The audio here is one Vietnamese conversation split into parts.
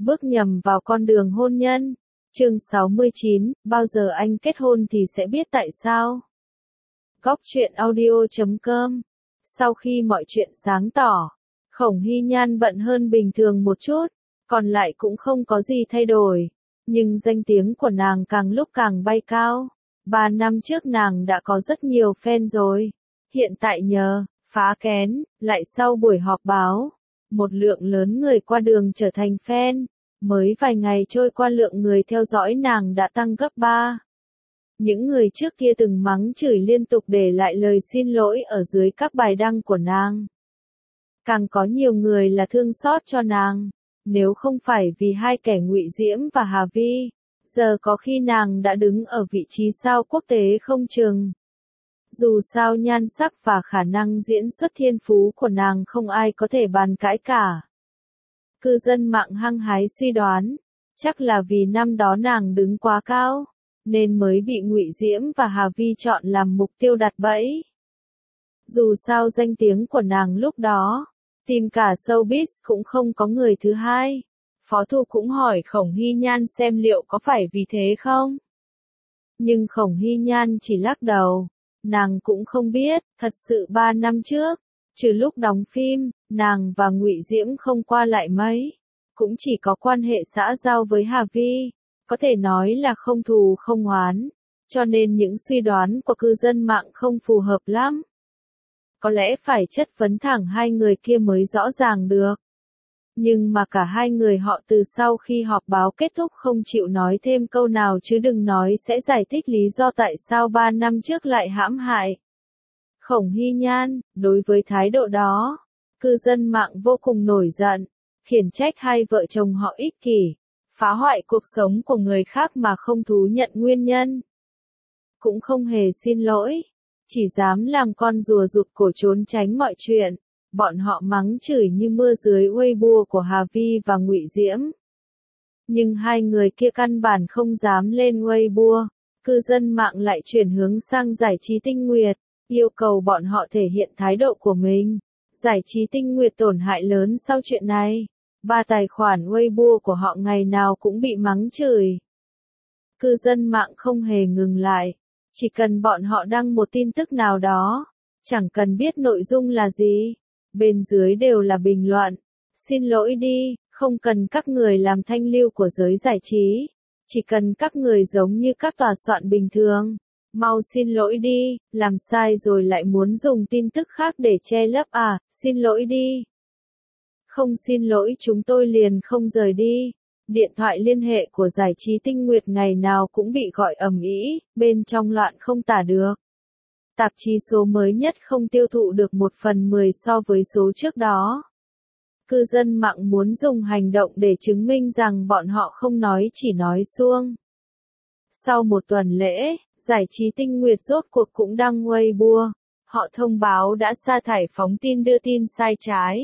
bước nhầm vào con đường hôn nhân. Chương 69, bao giờ anh kết hôn thì sẽ biết tại sao. Góc truyện audio.com. Sau khi mọi chuyện sáng tỏ, Khổng Hy Nhan bận hơn bình thường một chút, còn lại cũng không có gì thay đổi. Nhưng danh tiếng của nàng càng lúc càng bay cao. 3 năm trước nàng đã có rất nhiều fan rồi. Hiện tại nhờ phá kén, lại sau buổi họp báo, một lượng lớn người qua đường trở thành fan. Mới vài ngày trôi qua lượng người theo dõi nàng đã tăng gấp 3. Những người trước kia từng mắng chửi liên tục để lại lời xin lỗi ở dưới các bài đăng của nàng. Càng có nhiều người là thương xót cho nàng. Nếu không phải vì hai kẻ Ngụy Diễm và Hà Vi, giờ có khi nàng đã đứng ở vị trí sao quốc tế không chừng. Dù sao nhan sắc và khả năng diễn xuất thiên phú của nàng không ai có thể bàn cãi cả. Cư dân mạng hăng hái suy đoán, chắc là vì năm đó nàng đứng quá cao, nên mới bị Ngụy Diễm và Hà Vi chọn làm mục tiêu đặt bẫy. Dù sao danh tiếng của nàng lúc đó, tìm cả showbiz cũng không có người thứ hai. Phó Thu cũng hỏi Khổng Hy Nhan xem liệu có phải vì thế không? Nhưng Khổng Hy Nhan chỉ lắc đầu. Nàng cũng không biết, thật sự 3 năm trước, trừ lúc đóng phim, nàng và Ngụy Diễm không qua lại mấy. Cũng chỉ có quan hệ xã giao với Hà Vi, có thể nói là không thù không oán, cho nên những suy đoán của cư dân mạng không phù hợp lắm. Có lẽ phải chất vấn thẳng hai người kia mới rõ ràng được. Nhưng mà cả hai người họ từ sau khi họp báo kết thúc không chịu nói thêm câu nào chứ đừng nói sẽ giải thích lý do tại sao 3 năm trước lại hãm hại Khổng Hy Nhan. Đối với thái độ đó, cư dân mạng vô cùng nổi giận, khiển trách hai vợ chồng họ ích kỷ, phá hoại cuộc sống của người khác mà không thú nhận nguyên nhân. Cũng không hề xin lỗi, chỉ dám làm con rùa rụt cổ trốn tránh mọi chuyện. Bọn họ mắng chửi như mưa dưới Weibo của Hà Vi và Ngụy Diễm. Nhưng hai người kia căn bản không dám lên Weibo, cư dân mạng lại chuyển hướng sang Giải trí Tinh Nguyệt, yêu cầu bọn họ thể hiện thái độ của mình. Giải trí Tinh Nguyệt tổn hại lớn sau chuyện này. 3 tài khoản Weibo của họ ngày nào cũng bị mắng chửi. Cư dân mạng không hề ngừng lại, chỉ cần bọn họ đăng một tin tức nào đó, chẳng cần biết nội dung là gì. Bên dưới đều là bình luận, xin lỗi đi, không cần các người làm thanh lưu của giới giải trí, chỉ cần các người giống như các tòa soạn bình thường, mau xin lỗi đi, làm sai rồi lại muốn dùng tin tức khác để che lấp à, xin lỗi đi. Không xin lỗi chúng tôi liền không rời đi. Điện thoại liên hệ của Giải trí Tinh Nguyệt ngày nào cũng bị gọi ầm ĩ, bên trong loạn không tả được. Tạp chí số mới nhất không tiêu thụ được 1/10 so với số trước đó. Cư dân mạng muốn dùng hành động để chứng minh rằng bọn họ không nói chỉ nói suông. Sau một tuần lễ, Giải trí Tinh Nguyệt rốt cuộc cũng đăng Weibo. Họ thông báo đã sa thải phóng tin đưa tin sai trái.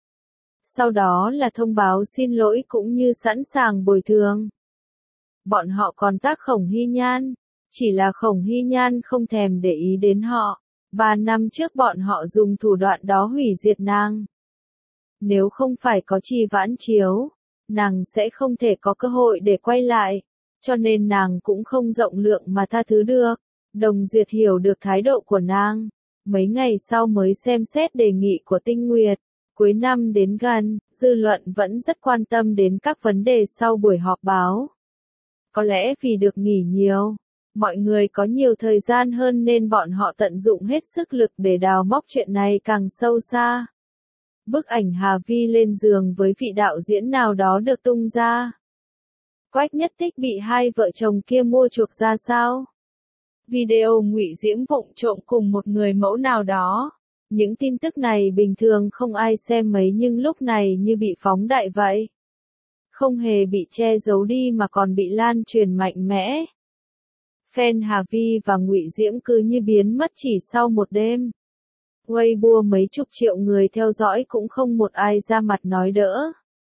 Sau đó là thông báo xin lỗi cũng như sẵn sàng bồi thường. Bọn họ còn tag Khổng Hy Nhan. Chỉ là Khổng Hy Nhan không thèm để ý đến họ. 3 năm trước bọn họ dùng thủ đoạn đó hủy diệt nàng. Nếu không phải có Trì Vãn chiếu, nàng sẽ không thể có cơ hội để quay lại. Cho nên nàng cũng không rộng lượng mà tha thứ được. Đồng Duyệt hiểu được thái độ của nàng. Mấy ngày sau mới xem xét đề nghị của Tinh Nguyệt. Cuối năm đến gần, dư luận vẫn rất quan tâm đến các vấn đề sau buổi họp báo. Có lẽ vì được nghỉ nhiều, mọi người có nhiều thời gian hơn nên bọn họ tận dụng hết sức lực để đào móc chuyện này càng sâu xa. Bức ảnh Hà Vi lên giường với vị đạo diễn nào đó được tung ra. Quách Nhất Tích bị hai vợ chồng kia mua chuộc ra sao? Video Ngụy Diễm vụng trộm cùng một người mẫu nào đó. Những tin tức này bình thường không ai xem mấy nhưng lúc này như bị phóng đại vậy. Không hề bị che giấu đi mà còn bị lan truyền mạnh mẽ. Fan Hà Vi và Ngụy Diễm cứ như biến mất chỉ sau một đêm. Weibo mấy chục triệu người theo dõi cũng không một ai ra mặt nói đỡ.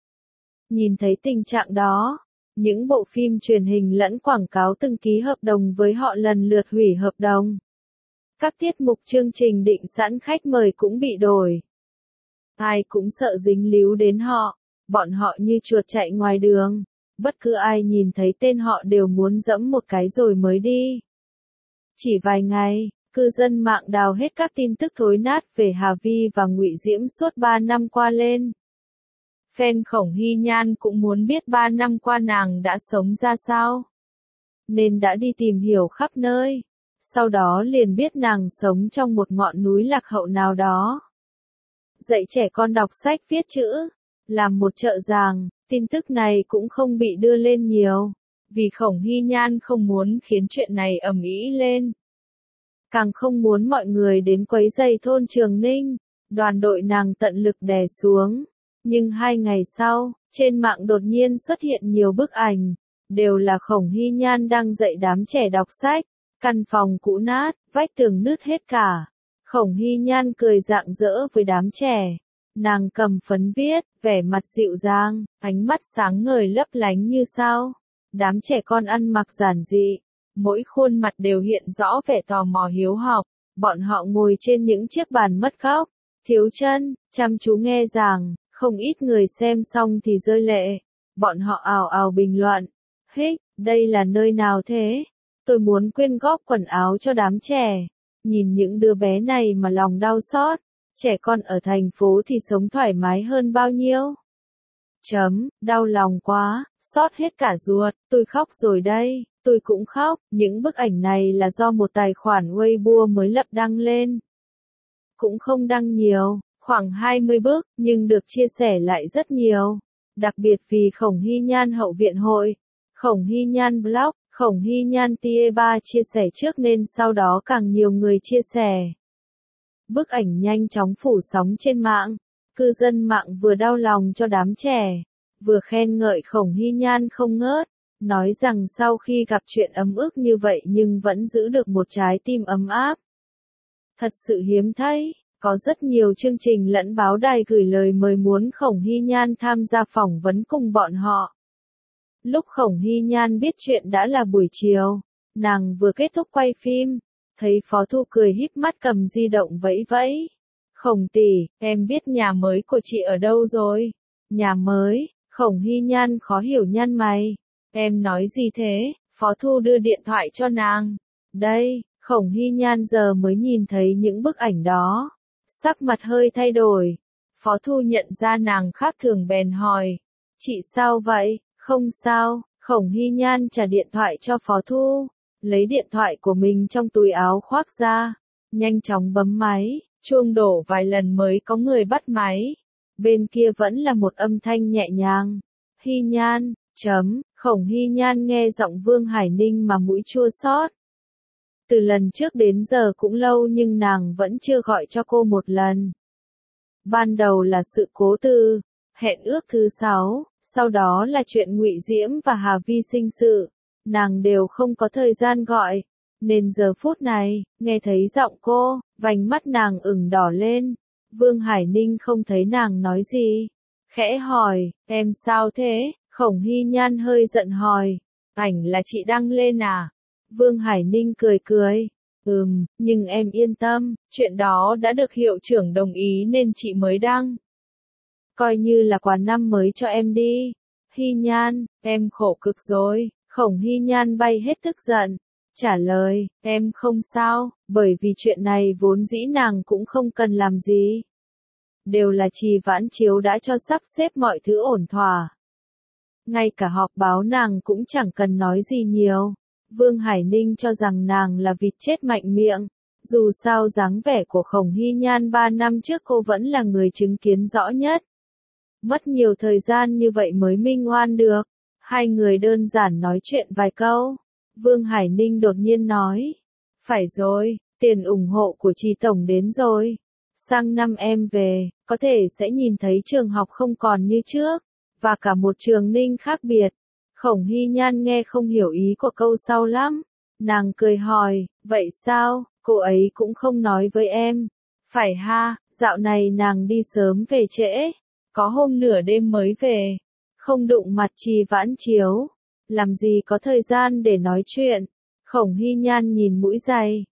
Nhìn thấy tình trạng đó, những bộ phim truyền hình lẫn quảng cáo từng ký hợp đồng với họ lần lượt hủy hợp đồng. Các tiết mục chương trình định sẵn khách mời cũng bị đổi. Ai cũng sợ dính líu đến họ. bọn họ như chuột chạy ngoài đường. Bất cứ ai nhìn thấy tên họ đều muốn giẫm một cái rồi mới đi. Chỉ vài ngày, cư dân mạng đào hết các tin tức thối nát về Hà Vi và Ngụy Diễm suốt 3 năm qua lên. Fan Khổng Hy Nhan cũng muốn biết 3 năm qua nàng đã sống ra sao, nên đã đi tìm hiểu khắp nơi. Sau đó liền biết nàng sống trong một ngọn núi lạc hậu nào đó. Dạy trẻ con đọc sách viết chữ, làm một trợ giảng. Tin tức này cũng không bị đưa lên nhiều, vì Khổng Hy Nhan không muốn khiến chuyện này ầm ĩ lên. Càng không muốn mọi người đến quấy rầy thôn Trường Ninh, đoàn đội nàng tận lực đè xuống. Nhưng 2 ngày sau, trên mạng đột nhiên xuất hiện nhiều bức ảnh, đều là Khổng Hy Nhan đang dạy đám trẻ đọc sách, căn phòng cũ nát, vách tường nứt hết cả. Khổng Hy Nhan cười rạng rỡ với đám trẻ. Nàng cầm phấn viết, vẻ mặt dịu dàng, ánh mắt sáng ngời lấp lánh như sao. Đám trẻ con ăn mặc giản dị, mỗi khuôn mặt đều hiện rõ vẻ tò mò hiếu học. Bọn họ ngồi trên những chiếc bàn mất góc, thiếu chân, chăm chú nghe giảng, không ít người xem xong thì rơi lệ. Bọn họ ào ào bình luận, hích, đây là nơi nào thế? Tôi muốn quyên góp quần áo cho đám trẻ. Nhìn những đứa bé này mà lòng đau xót. Trẻ con ở thành phố thì sống thoải mái hơn bao nhiêu? Đau lòng quá, xót hết cả ruột, tôi khóc rồi đây, tôi cũng khóc. Những bức ảnh này là do một tài khoản Weibo mới lập đăng lên. Cũng không đăng nhiều, khoảng 20 bức, nhưng được chia sẻ lại rất nhiều. Đặc biệt vì Khổng Hy Nhan hậu viện hội, Khổng Hy Nhan blog, Khổng Hy Nhan tie3 chia sẻ trước nên sau đó càng nhiều người chia sẻ. Bức ảnh nhanh chóng phủ sóng trên mạng, cư dân mạng vừa đau lòng cho đám trẻ, vừa khen ngợi Khổng Hy Nhan không ngớt, nói rằng sau khi gặp chuyện ấm ức như vậy nhưng vẫn giữ được một trái tim ấm áp. Thật sự hiếm thấy, có rất nhiều chương trình lẫn báo đài gửi lời mời muốn Khổng Hy Nhan tham gia phỏng vấn cùng bọn họ. Lúc Khổng Hy Nhan biết chuyện đã là buổi chiều, nàng vừa kết thúc quay phim. Thấy Phó Thu cười híp mắt cầm di động vẫy vẫy. Khổng tỷ, em biết nhà mới của chị ở đâu rồi? Nhà mới, Khổng Hy Nhan khó hiểu nhăn mày. Em nói gì thế? Phó Thu đưa điện thoại cho nàng. Đây, Khổng Hy Nhan giờ mới nhìn thấy những bức ảnh đó. Sắc mặt hơi thay đổi. Phó Thu nhận ra nàng khác thường bèn hỏi. Chị sao vậy? Không sao, Khổng Hy Nhan trả điện thoại cho Phó Thu. Lấy điện thoại của mình trong túi áo khoác ra, nhanh chóng bấm máy, chuông đổ vài lần mới có người bắt máy. Bên kia vẫn là một âm thanh nhẹ nhàng. Hy Nhan, Khổng Hy Nhan nghe giọng Vương Hải Ninh mà mũi chua xót. Từ lần trước đến giờ cũng lâu nhưng nàng vẫn chưa gọi cho cô một lần. Ban đầu là sự cố từ, hẹn ước thứ 6, sau đó là chuyện Ngụy Diễm và Hà Vi sinh sự. Nàng đều không có thời gian gọi, nên giờ phút này, nghe thấy giọng cô, vành mắt nàng ửng đỏ lên. Vương Hải Ninh không thấy nàng nói gì, khẽ hỏi, em sao thế? Khổng Hy Nhan hơi giận hỏi, ảnh là chị đăng lên à? Vương Hải Ninh cười cười, nhưng em yên tâm, chuyện đó đã được hiệu trưởng đồng ý nên chị mới đăng. Coi như là quà năm mới cho em đi. Hy Nhan, em khổ cực rồi. Khổng Hy Nhan bay hết tức giận, trả lời, em không sao, bởi vì chuyện này vốn dĩ nàng cũng không cần làm gì. Đều là Trì Vãn Chiếu đã cho sắp xếp mọi thứ ổn thỏa. Ngay cả họp báo nàng cũng chẳng cần nói gì nhiều. Vương Hải Ninh cho rằng nàng là vịt chết mạnh miệng. Dù sao dáng vẻ của Khổng Hy Nhan 3 năm trước cô vẫn là người chứng kiến rõ nhất. Mất nhiều thời gian như vậy mới minh oan được. Hai người đơn giản nói chuyện vài câu. Vương Hải Ninh đột nhiên nói. Phải rồi, tiền ủng hộ của Trì Tổng đến rồi. Sang năm em về, có thể sẽ nhìn thấy trường học không còn như trước. Và cả một Trường Ninh khác biệt. Khổng Hy Nhan nghe không hiểu ý của câu sau lắm. Nàng cười hỏi, vậy sao, cô ấy cũng không nói với em. Phải ha, dạo này nàng đi sớm về trễ. Có hôm nửa đêm mới về. Không đụng mặt Trì Vãn Chiếu. Làm gì có thời gian để nói chuyện. Khổng Hy Nhan nhìn mũi giày.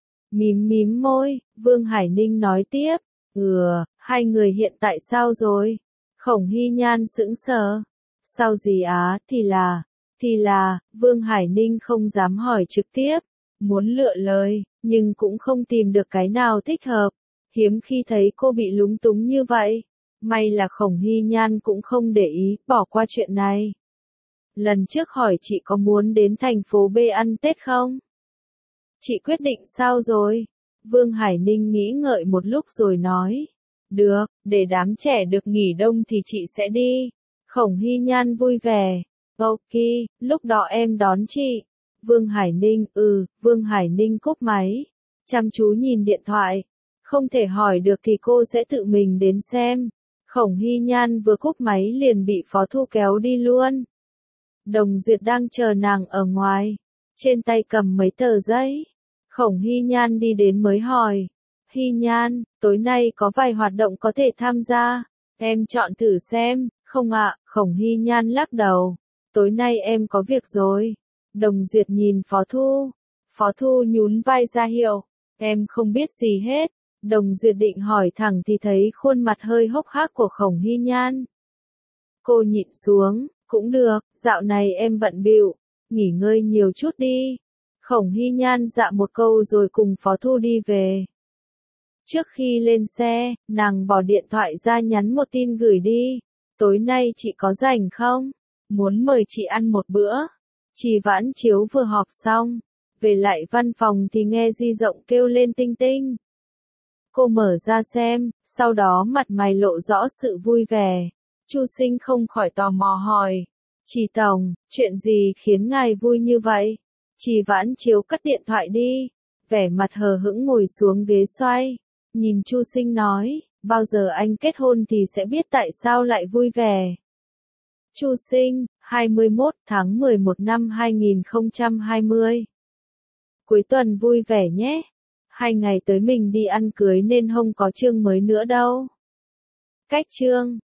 Mím môi, Vương Hải Ninh nói tiếp. Hai người hiện tại sao rồi? Khổng Hy Nhan sững sờ. Sao gì á, thì là, Vương Hải Ninh không dám hỏi trực tiếp, muốn lựa lời, nhưng cũng không tìm được cái nào thích hợp. Hiếm khi thấy cô bị lúng túng như vậy. May là Khổng Hy Nhan cũng không để ý, bỏ qua chuyện này. Lần trước hỏi chị có muốn đến thành phố B ăn Tết không? Chị quyết định sao rồi? Vương Hải Ninh nghĩ ngợi một lúc rồi nói. Được, để đám trẻ được nghỉ đông thì chị sẽ đi. Khổng Hy Nhan vui vẻ. Ok, lúc đó em đón chị. Vương Hải Ninh, Vương Hải Ninh cúp máy. Chăm chú nhìn điện thoại. Không thể hỏi được thì cô sẽ tự mình đến xem. Khổng Hy Nhan vừa cúp máy liền bị Phó Thu kéo đi luôn. Đồng Duyệt đang chờ nàng ở ngoài. Trên tay cầm mấy tờ giấy. Khổng Hy Nhan đi đến mới hỏi. Hy Nhan, tối nay có vài hoạt động có thể tham gia. Em chọn thử xem. Không ạ, Khổng Hy Nhan lắc đầu. Tối nay em có việc rồi. Đồng Duyệt nhìn Phó Thu. Phó Thu nhún vai ra hiệu. Em không biết gì hết. Đồng Duyệt định hỏi thẳng thì thấy khuôn mặt hơi hốc hác của Khổng Hy Nhan. Cô nhịn xuống, cũng được, dạo này em bận bịu, nghỉ ngơi nhiều chút đi. Khổng Hy Nhan dạ một câu rồi cùng Phó Thu đi về. Trước khi lên xe, nàng bỏ điện thoại ra nhắn một tin gửi đi. Tối nay chị có rảnh không? Muốn mời chị ăn một bữa. Chị Vãn Chiếu vừa họp xong. Về lại văn phòng thì nghe di động kêu lên tinh tinh. Cô mở ra xem, sau đó mặt mày lộ rõ sự vui vẻ. Chu Sinh không khỏi tò mò hỏi. Chị Tổng, chuyện gì khiến ngài vui như vậy? Chị Vãn Chiếu cất điện thoại đi. Vẻ mặt hờ hững ngồi xuống ghế xoay. Nhìn Chu Sinh nói, bao giờ anh kết hôn thì sẽ biết tại sao lại vui vẻ. Chu Sinh, 21 tháng 11 năm 2020. Cuối tuần vui vẻ nhé. 2 ngày tới mình đi ăn cưới nên không có chương mới nữa đâu. Cách chương